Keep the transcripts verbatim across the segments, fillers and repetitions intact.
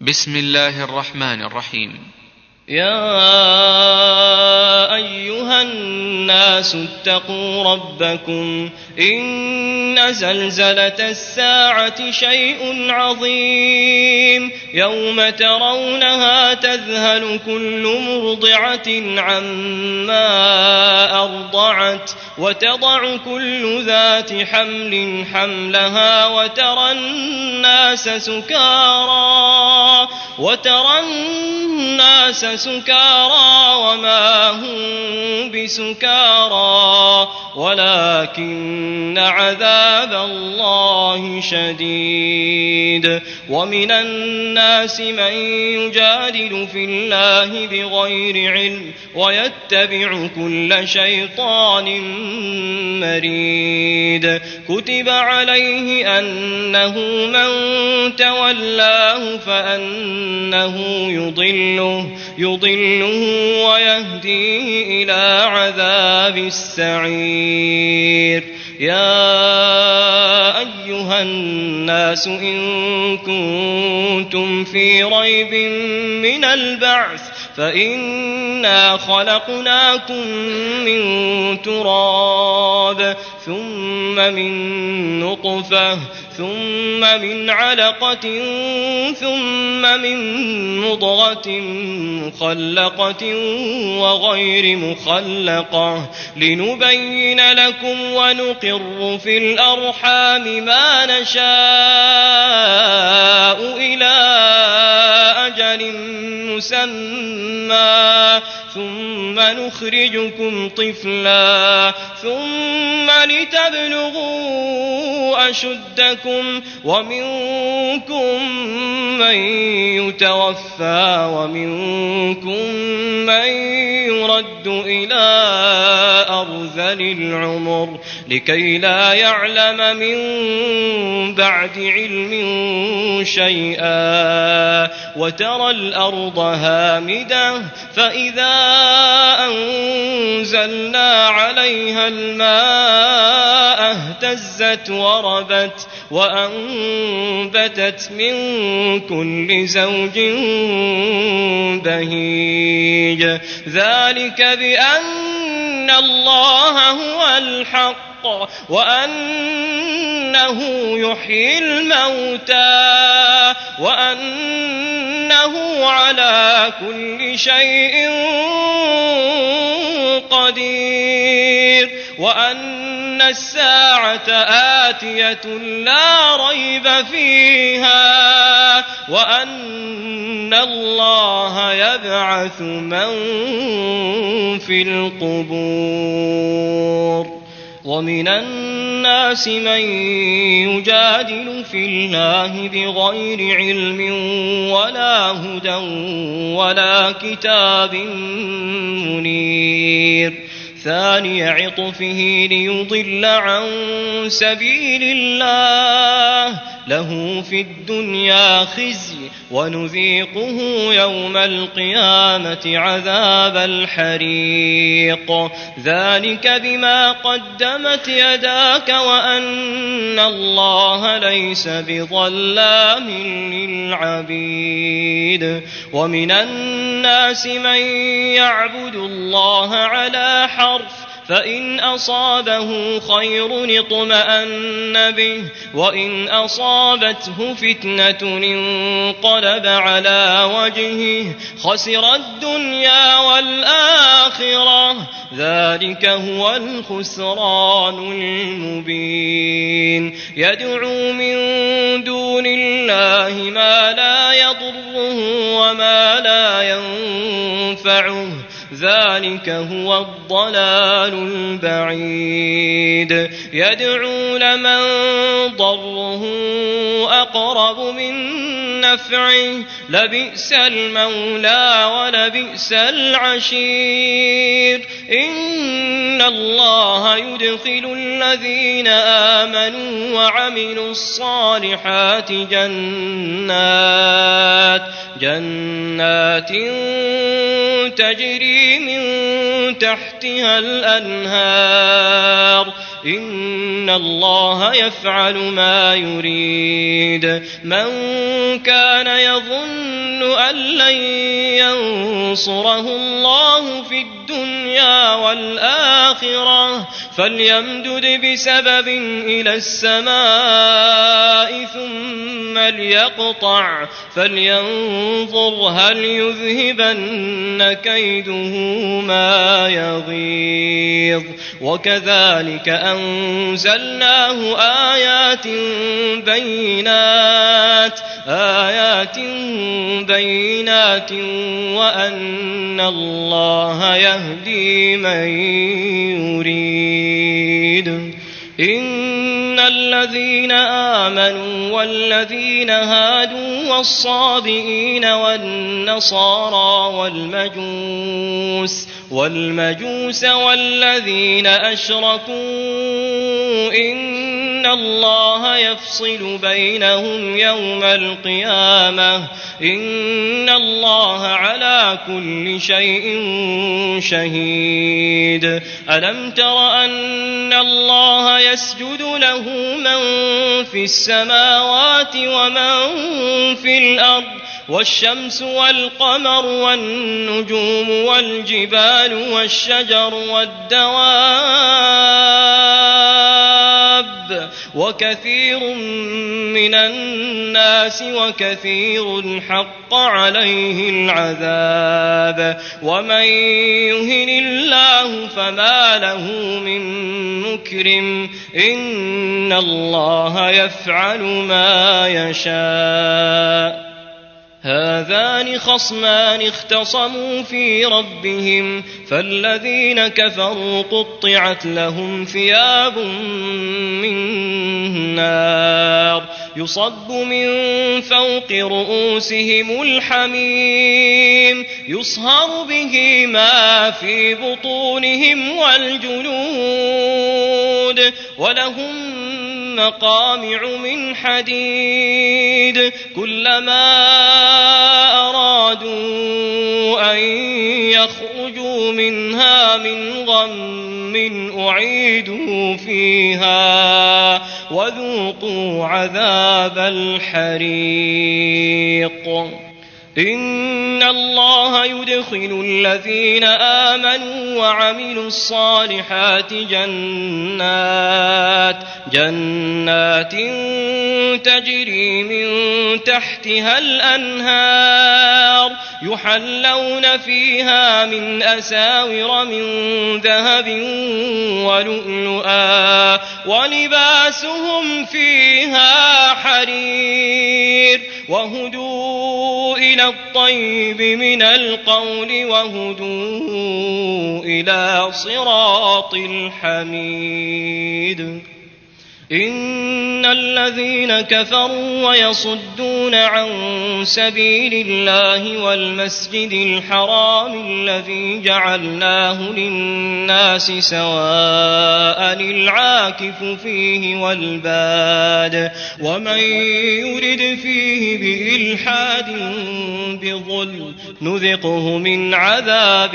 بسم الله الرحمن الرحيم. يا أيها الناس اتقوا ربكم إن زلزلة الساعة شيء عظيم يوم ترونها تذهل كل مرضعة عما أرضعت وتضع كل ذات حمل حملها وترى الناس سكارى وترى الناس سكارى وما هم بسكارى ولكن عذاب الله شديد. ومن الناس من يجادل في الله بغير علم ويتبع كل شيطان مريد. كتب عليه أنه من تولاه فأنه يضله يضله ويهديه إلى عذاب السعير. يا أيها الناس إن كنتم في ريب من البعث فإنا خلقناكم من تراب ثم من نطفة ثم من علقة ثم من مضغة مخلقة وغير مخلقة لنبين لكم ونقر في الأرحام ما نشاء إلى أجل مسمى ثم نخرجكم طفلا ثم لتبلغوا أشدكم ومنكم من يتوفى ومنكم من يرد إلى أرذل العمر لكي لا يعلم من بعد علم شيئا. وترى الأرض هامدة فإذا أنزلنا عليها الماء اهتزت وربت وأنبتت من كل زوج بهيج. ذلك بأن الله هو الحق وأنه يحيي الموتى وأنه على كل شيء قدير وأن الساعة آتية لا ريب فيها وأن الله يبعث من في القبور. ومن الناس من يجادل في الله بغير علم ولا هدى ولا كتاب منير. ثاني عطفه ليضل عن سبيل الله له في الدنيا خزي ونذيقه يوم القيامة عذاب الحريق. ذلك بما قدمت يداك وأن الله ليس بظلام للعبيد. ومن الناس من يعبد الله على حرف فإن أصابه خير اطمأن به وإن أصابته فتنة انقلب على وجهه خسر الدنيا والآخرة ذلك هو الخسران المبين. يدعو من دون الله ما لا يضره وما لا ينفعه ذلك هو الضلال البعيد. يدعو لمن ضره أقرب من نفعه لبئس المولى ولبئس العشير. إن الله يدخل الذين آمنوا وعملوا الصالحات جنات جنات تجري من تحتها الأنهار إن الله يفعل ما يريد. من كان يظن أن لن ينصره الله في الدنيا والآخرة فليمدد بسبب إلى السماء ثم ليقطع فلينظر هل يذهبن كيده ما يغيظ وكذلك أنزلناه آيات بينات آيات بينات وأن الله يهدي من يريد. إن الذين آمنوا والذين هادوا والصابئين والنصارى والمجوس والمجوس والذين أشركوا إن الله يفصل بينهم يوم القيامة إن الله على كل شيء شهيد. ألم تر أن الله يسجد له من في السماوات ومن في الأرض والشمس والقمر والنجوم والجبال والشجر والدواب وكثير من الناس وكثير حق عليه العذاب ومن يهن الله فما له من مكرم إن الله يفعل ما يشاء. هذان خصمان اختصموا في ربهم فالذين كفروا قطعت لهم ثياب من نار يصب من فوق رؤوسهم الحميم يصهر به ما في بطونهم والجلود ولهم مقامع من حديد كلما أرادوا أن يخرجوا منها من غم أعيدوا فيها وذوقوا عذاب الحريق. إن الله يدخل الذين آمنوا وعملوا الصالحات جنات جنات تجري من تحتها الأنهار يحلون فيها من أساور من ذهب ولؤلؤا ولباسهم فيها حرير وهدوا إلى الطيب من القول وهدوا إلى صراط الحميد. إن الذين كفروا ويصدون عن سبيل الله والمسجد الحرام الذي جعلناه للناس سواء العاكف فيه والباد ومن يرد فيه بإلحاد بظلم نذقه من عذاب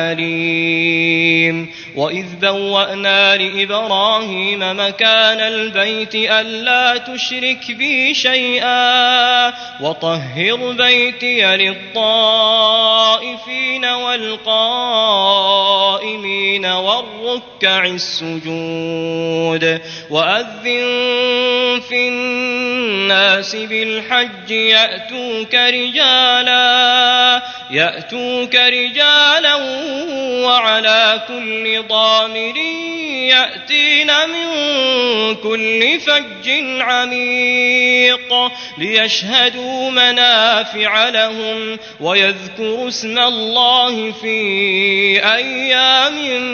أليم. وإذ بوأنا لإبراهيم مكان البيت ألا تشرك بي شيئا وطهر بيتي للطائفين والقائمين والركع السجود. وأذن في الناس بالحج يأتوك رجالا يأتوك رجالا وعلى كل ضامر يأتين من كل فج عميق ليشهدوا منافع لهم ويذكروا اسم الله في أيام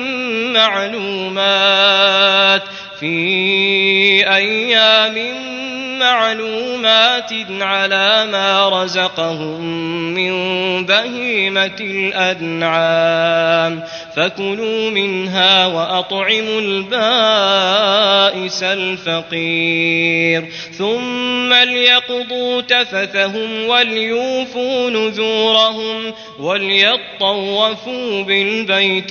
معلومات في أيام معلومات على ما رزقهم من بهيمة الأنعام فكلوا منها وأطعموا البائس الفقير ثم ليقضوا تفثهم وليوفوا نذورهم وليطوفوا بالبيت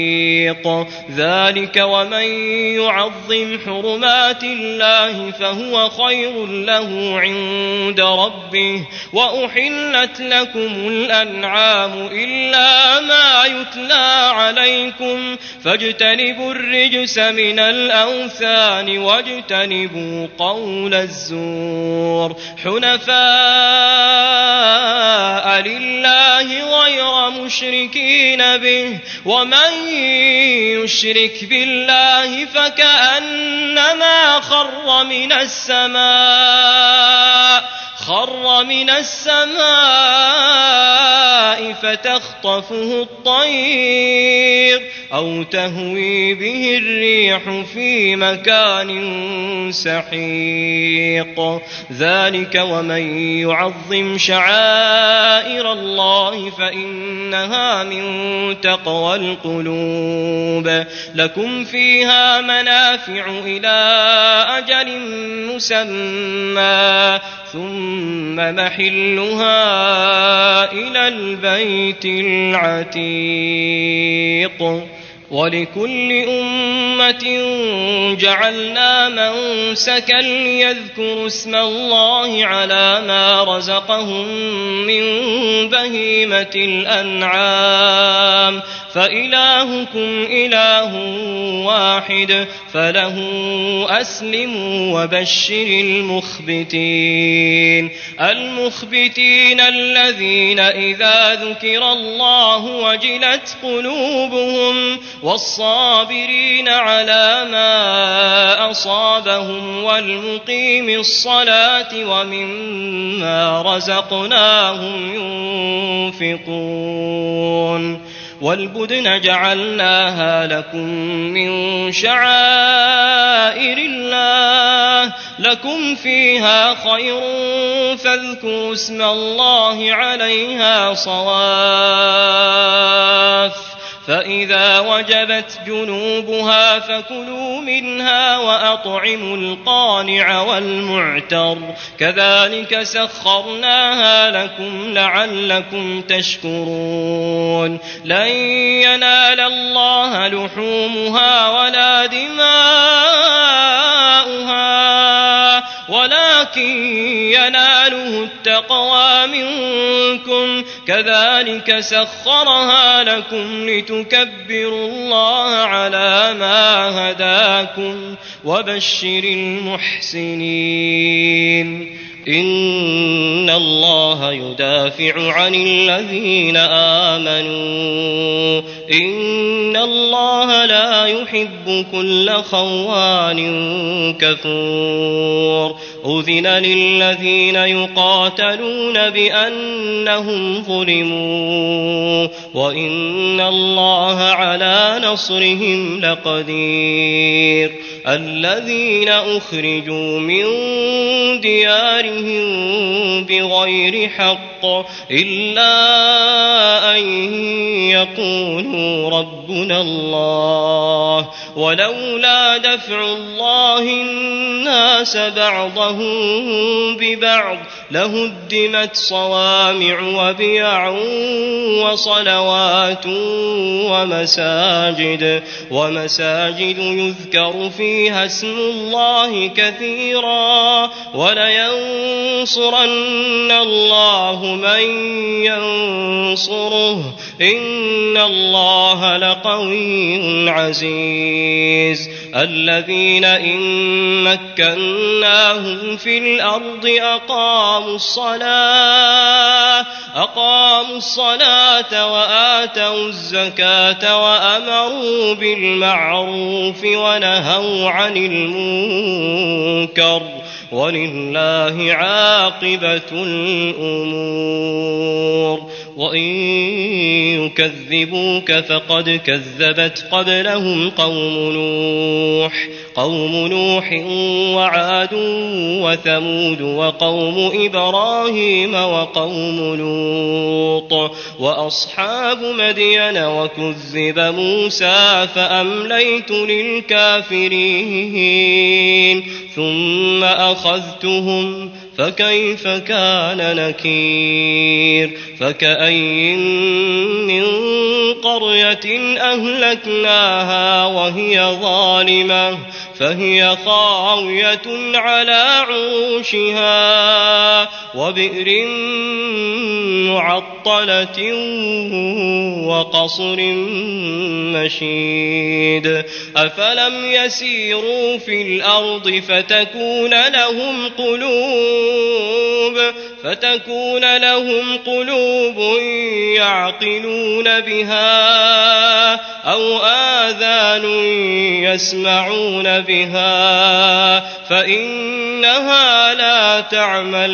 العتيق ذلك ومن يعظم حرمات الله فهو فهو خير له عند ربه وأحلت لكم الأنعام إلا ما يتلى عليكم فاجتنبوا الرجس من الأوثان واجتنبوا قول الزور حنفاء لله غير مشركين به ومن يشرك بالله فكأنما خر من السماء خر من السماء فتخطفه الطير أو تهوي به الريح في مكان سحيق ذلك ومن يعظم شعائر الله فإنها من تقوى القلوب لكم فيها منافع إلى أجل مسمى ثم محلها إلى البيت العتيق ولكل أمة جعلنا منسكا ليذكروا اسم الله على ما رزقهم من بهيمة الأنعام فإلهكم إله واحد فله أسلموا وبشر المخبتين المخبتين الذين إذا ذكر الله وجلت قلوبهم والصابرين على ما أصابهم والمقيم الصلاة ومما رزقناهم ينفقون والبدن جعلناها لكم من شعائر الله لكم فيها خير فاذكروا اسم الله عليها صواف فإذا وجبت جنوبها فكلوا منها وأطعموا القانع والمعتر كذلك سخرناها لكم لعلكم تشكرون لن ينال الله لحومها ولا دماؤها ولكن يناله التقوى منكم كذلك سخرها لكم لتكبروا الله على ما هداكم وبشر المحسنين إن الله يدافع عن الذين آمنوا إن الله لا يحب كل خوان كفور أذن للذين يقاتلون بأنهم ظلموا وإن الله على نصرهم لقدير الذين أخرجوا من ديارهم بغير حق إلا أن يقولوا ربنا الله ولولا دفع الله الناس بعضهم ببعض لهدمت صوامع وبيع وصلوات ومساجد ومساجد يذكر فيها اسم الله كثيرا ولينصرن الله من ينصره إن الله لقوي عزيز الذين إن مكناهم في الأرض أقاموا الصلاة أقاموا الصلاة وآتوا الزكاة وأمروا بالمعروف ونهوا عن المنكر ولله عاقبة الأمور وإن يكذبوك فقد كذبت قبلهم قوم نوح قوم نوح وعاد وثمود وقوم إبراهيم وقوم لوط وأصحاب مدين وكذب موسى فأمليت للكافرين ثم أخذتهم فكيف كان نكير فكأين من قرية أهلكناها وهي ظالمة فهي خاوية على عروشها وبئر معطلة وقصر مشيد أفلم يسيروا في الأرض فتكون لهم قلوب فتكون لهم قلوب يعقلون بها أو آذان يسمعون بها فإنها لا تعمى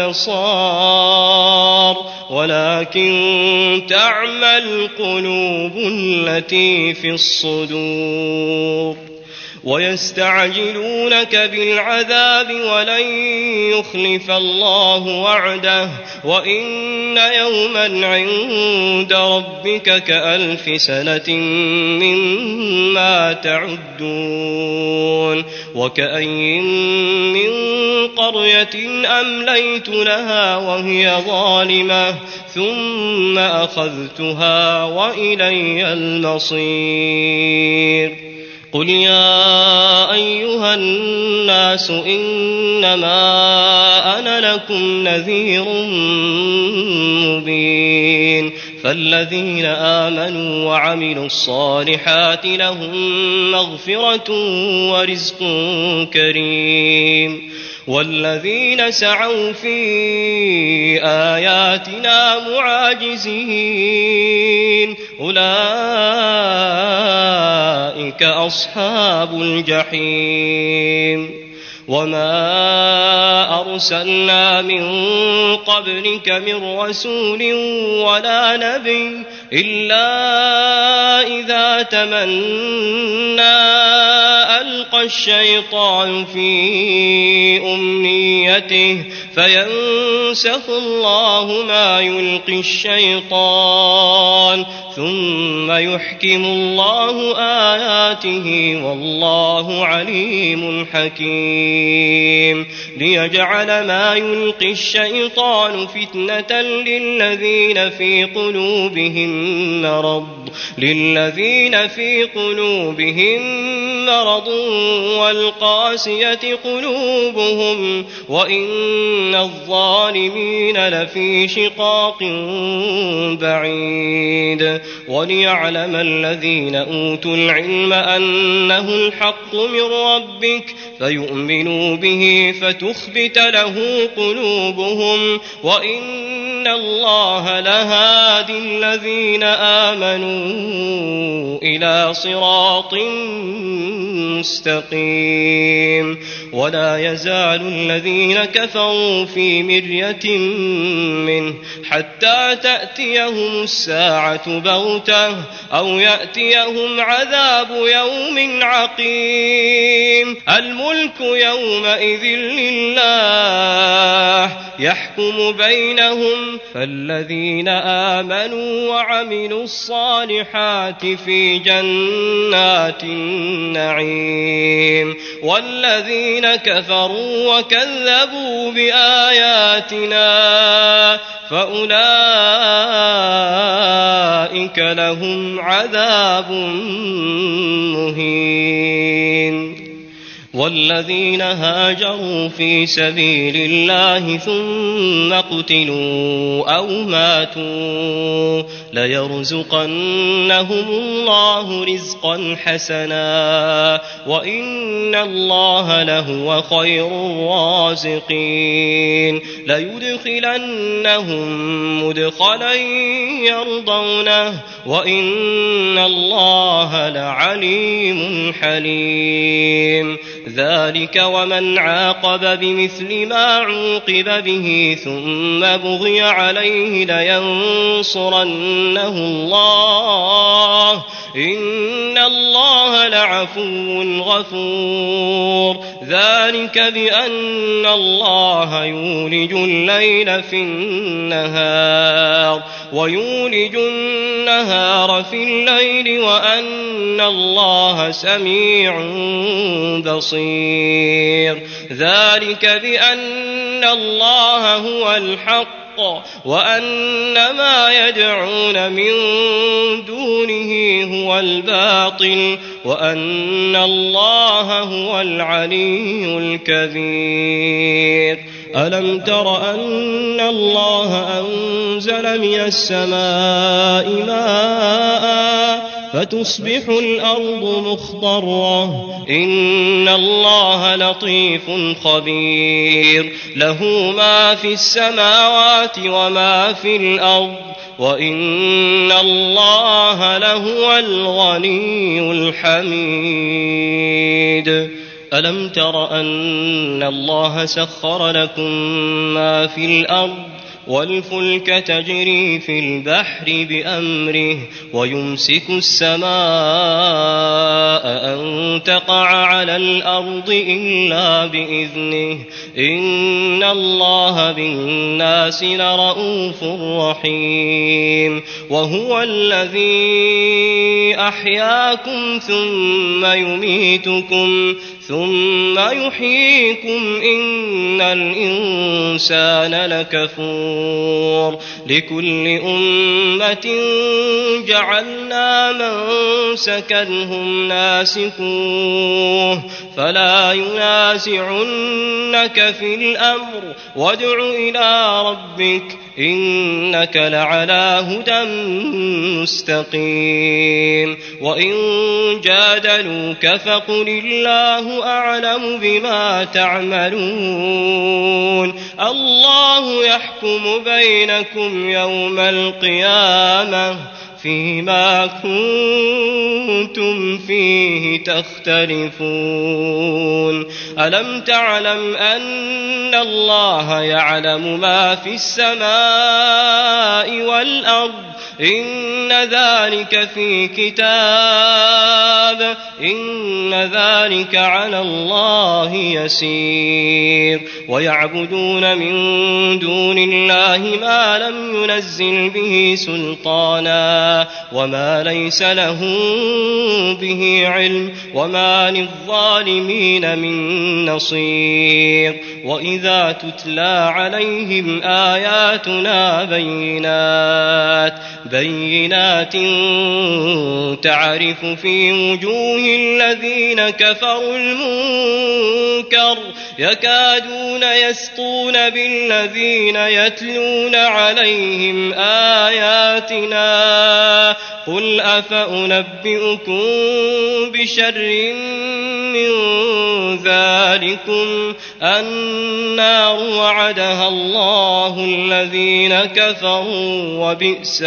الأبصار ولكن تعمى القلوب التي في الصدور ويستعجلونك بالعذاب ولن يخلف الله وعده وإن يوما عند ربك كألف سنة مما تعدون وكأين من قرية أمليت لها وهي ظالمة ثم أخذتها وإلي المصير قل يا أيها الناس إنما أنا لكم نذير مبين فالذين آمنوا وعملوا الصالحات لهم مغفرة ورزق كريم والذين سعوا في آياتنا معاجزين أولئك أصحاب الجحيم وما أرسلنا من قبلك من رسول ولا نبي إلا إذا تمنى ألقى الشيطان في أمنيته فينسخ الله ما يلقي الشيطان ثم يحكم الله آياته والله عليم حكيم ليجعل ما يلقي الشيطان فتنة للذين في قلوبهم مرض للذين في قلوبهم مرض والقاسية قلوبهم وإن الظالمين لفي شقاق بعيد وليعلم الذين أوتوا العلم أنه الحق من ربك فيؤمنوا به فتخبت له قلوبهم وإن الله لهادي الذين آمنوا إلى صراط مستقيم ولا يزال الذين كفروا في مرية منه حتى تأتيهم الساعة بغتة أو يأتيهم عذاب يوم عقيم الملك يومئذ لله يحكم بينهم فالذين آمنوا وعملوا الصالحات في جنات النعيم والذين كفروا وكذبوا بآياتنا فأولئك لهم عذاب مهين والذين هاجروا في سبيل الله ثم قتلوا أو ماتوا ليرزقنهم الله رزقا حسنا وإن الله لهو خير الرازقين ليدخلنهم مدخلا يرضونه وإن الله لعليم حليم ذلك ومن عاقب بمثل ما عوقب به ثم بغي عليه لينصرنه الله إن الله لعفو غفور ذلك بأن الله يولج الليل في النهار ويولج النهار في الليل وأن الله سميع بصير ذلك بأن الله هو الحق وأن ما يدعون من دونه هو الباطل وأن الله هو العلي الكبير. ألم تر أن الله أنزل من السماء ماء فتصبح الأرض مخضرة إن الله لطيف خبير له ما في السماوات وما في الأرض وإن الله لهو الغني الحميد. ألم تر أن الله سخر لكم ما في الأرض والفلك تجري في البحر بأمره ويمسك السماء أن تقع على الأرض إلا بإذنه إن الله بالناس لرءوف رحيم. وهو الذي أحياكم ثم يميتكم ثم يحييكم إن الإنسان لكفور. لكل أمة جعلنا منسكا هم ناسكوه فلا ينازعنك في الأمر وادع إلى ربك إنك لعلى هدى مستقيم. وإن جادلوك فقل الله أعلم بما تعملون الله يحكم بينكم يوم القيامة فيما كنتم فيه تختلفون. ألم تعلم أن الله يعلم ما في السماء والأرض إن ذلك في كتاب إن ذلك على الله يسير. ويعبدون من دون الله ما لم ينزل به سلطانا وما ليس له به علم وما للظالمين من نصير. وإذا تتلى عليهم آياتنا بينات بينات تعرف في وجوه الذين كفروا المنكر يكادون يسطون بالذين يتلون عليهم آياتنا قل أفأنبئكم بشر من ذلكم النار وعدها الله الذين كفروا وبئس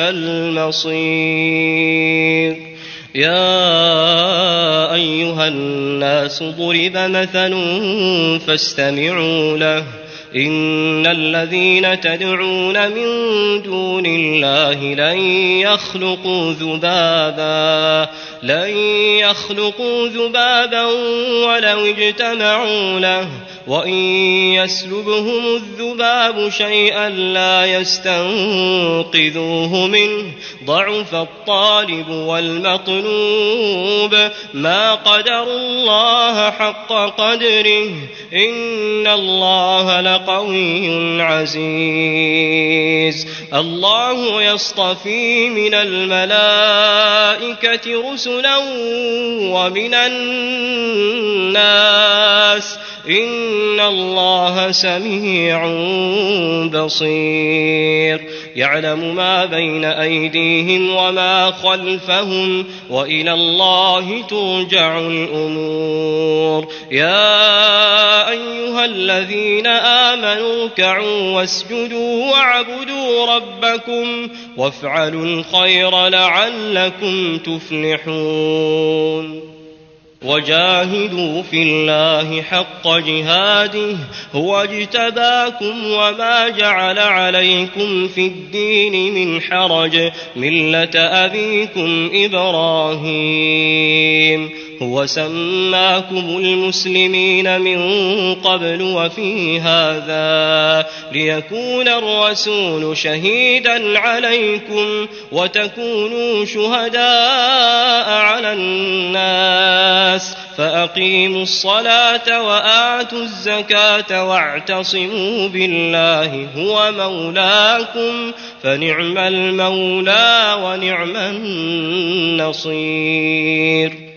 المصير. يا أيها الناس ضرب مثل فاستمعوا له إن الذين تدعون من دون الله لن يخلقوا ذبابا لن يخلقوا ذبابا ولو اجتمعوا له وإن يسلبهم الذباب شيئا لا يستنقذوه منه ضعف الطالب والمطلوب ما قدروا الله حق قدره إن الله لقوي عزيز. الله يصطفي من الملائكة رسلا ومن الناس إن الله سميع بصير. يعلم ما بين أيديهم وما خلفهم وإلى الله ترجع الأمور. يا أيها الذين آمنوا اركعوا واسجدوا واعبدوا ربكم وافعلوا الخير لعلكم تفلحون. وجاهدوا في الله حق جهاده هو اجتباكم وما جعل عليكم في الدين من حرج ملة أبيكم إبراهيم هو سماكم المسلمين من قبل وفي هذا ليكون الرسول شهيدا عليكم وتكونوا شهداء على الناس فأقيموا الصلاة وآتوا الزكاة واعتصموا بالله هو مولاكم فنعم المولى ونعم النصير.